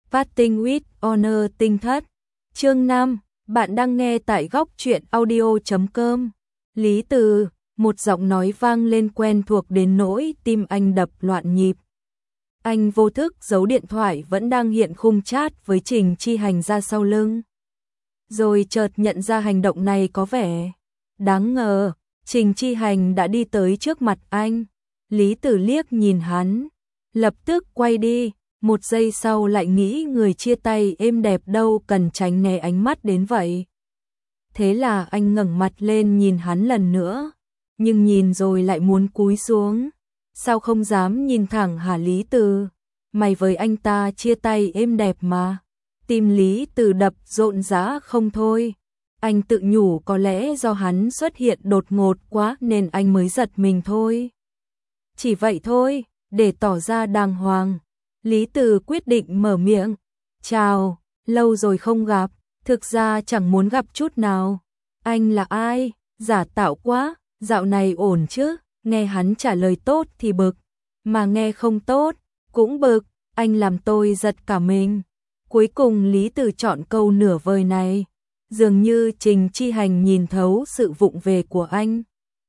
Parting with Honor tinh thất. Chương 5, bạn đang nghe tại góc truyện audio.com. Lý Từ, một giọng nói vang lên quen thuộc đến nỗi tim anh đập loạn nhịp. Anh vô thức giấu điện thoại vẫn đang hiện khung chat với Trình Chi Hành ra sau lưng. Rồi chợt nhận ra hành động này có vẻ đáng ngờ, Trình Chi Hành đã đi tới trước mặt anh. Lý Tử liếc nhìn hắn, lập tức quay đi, một giây sau lại nghĩ người chia tay êm đẹp đâu cần tránh né ánh mắt đến vậy. Thế là anh ngẩng mặt lên nhìn hắn lần nữa, nhưng nhìn rồi lại muốn cúi xuống. Sao không dám nhìn thẳng hả Lý Tử? Mày với anh ta chia tay êm đẹp mà. Tim Lý Tử đập rộn rã không thôi. Anh tự nhủ có lẽ do hắn xuất hiện đột ngột quá nên anh mới giật mình thôi. Chỉ vậy thôi, để tỏ ra đàng hoàng. Lý Tử quyết định mở miệng. Chào, lâu rồi không gặp, thực ra chẳng muốn gặp chút nào. Anh là ai? Giả tạo quá, dạo này ổn chứ? Nghe hắn trả lời tốt thì bực, mà nghe không tốt, cũng bực, anh làm tôi giật cả mình. Cuối cùng Lý Tử chọn câu nửa vời này, dường như Trình Chi Hành nhìn thấu sự vụng về của anh.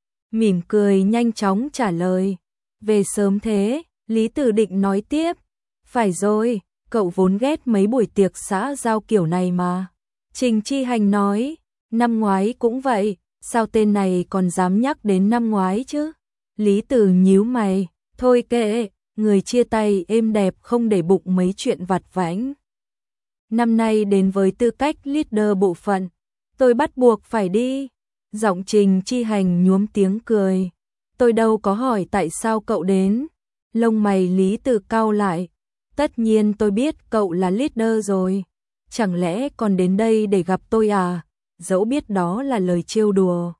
Mỉm cười nhanh chóng trả lời, về sớm thế, Lý Tử định nói tiếp. Phải rồi, cậu vốn ghét mấy buổi tiệc xã giao kiểu này mà. Trình Chi Hành nói, năm ngoái cũng vậy, sao tên này còn dám nhắc đến năm ngoái chứ? Lý Tử nhíu mày, thôi kệ, người chia tay êm đẹp không để bụng mấy chuyện vặt vãnh. Năm nay đến với tư cách leader bộ phận, tôi bắt buộc phải đi. Giọng Trình Chi Hành nhuốm tiếng cười. Tôi đâu có hỏi tại sao cậu đến. Lông mày Lý Tử cau lại. Tất nhiên tôi biết cậu là leader rồi. Chẳng lẽ còn đến đây để gặp tôi à? Dẫu biết đó là lời trêu đùa.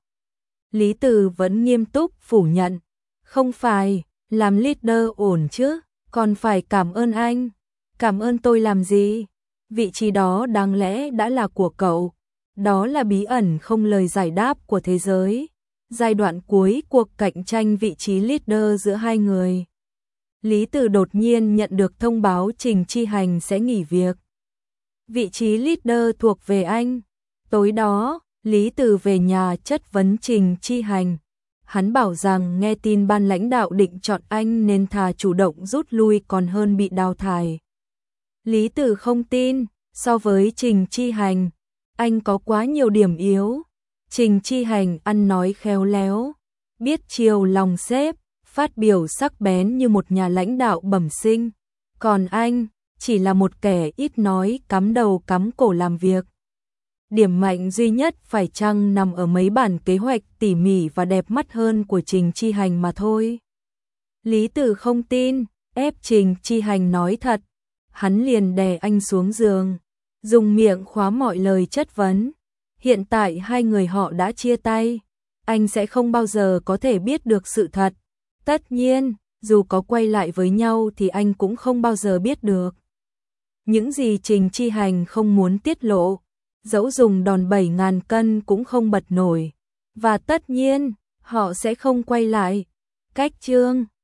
Lý Tử vẫn nghiêm túc phủ nhận. Không phải, làm leader ổn chứ, còn phải cảm ơn anh. Cảm ơn tôi làm gì? Vị trí đó đáng lẽ đã là của cậu. Đó là bí ẩn không lời giải đáp của thế giới. Giai đoạn cuối cuộc cạnh tranh vị trí leader giữa hai người. Lý Tử đột nhiên nhận được thông báo Trình Chi Hành sẽ nghỉ việc. Vị trí leader thuộc về anh. Tối đó, Lý Tử về nhà chất vấn Trình Chi Hành. Hắn bảo rằng nghe tin ban lãnh đạo định chọn anh nên thà chủ động rút lui còn hơn bị đào thải. Lý Tử không tin, so với Trình Chi Hành, anh có quá nhiều điểm yếu. Trình Chi Hành ăn nói khéo léo, biết chiều lòng sếp, phát biểu sắc bén như một nhà lãnh đạo bẩm sinh. Còn anh, chỉ là một kẻ ít nói cắm đầu cắm cổ làm việc. Điểm mạnh duy nhất phải chăng nằm ở mấy bản kế hoạch tỉ mỉ và đẹp mắt hơn của Trình Chi Hành mà thôi. Lý Tử không tin, ép Trình Chi Hành nói thật. Hắn liền đè anh xuống giường, dùng miệng khóa mọi lời chất vấn. Hiện tại hai người họ đã chia tay, anh sẽ không bao giờ có thể biết được sự thật. Tất nhiên, dù có quay lại với nhau thì anh cũng không bao giờ biết được. Những gì Trình Chi Hành không muốn tiết lộ, dẫu dùng đòn 7.000 cân cũng không bật nổi. Và tất nhiên, họ sẽ không quay lại. Cách chương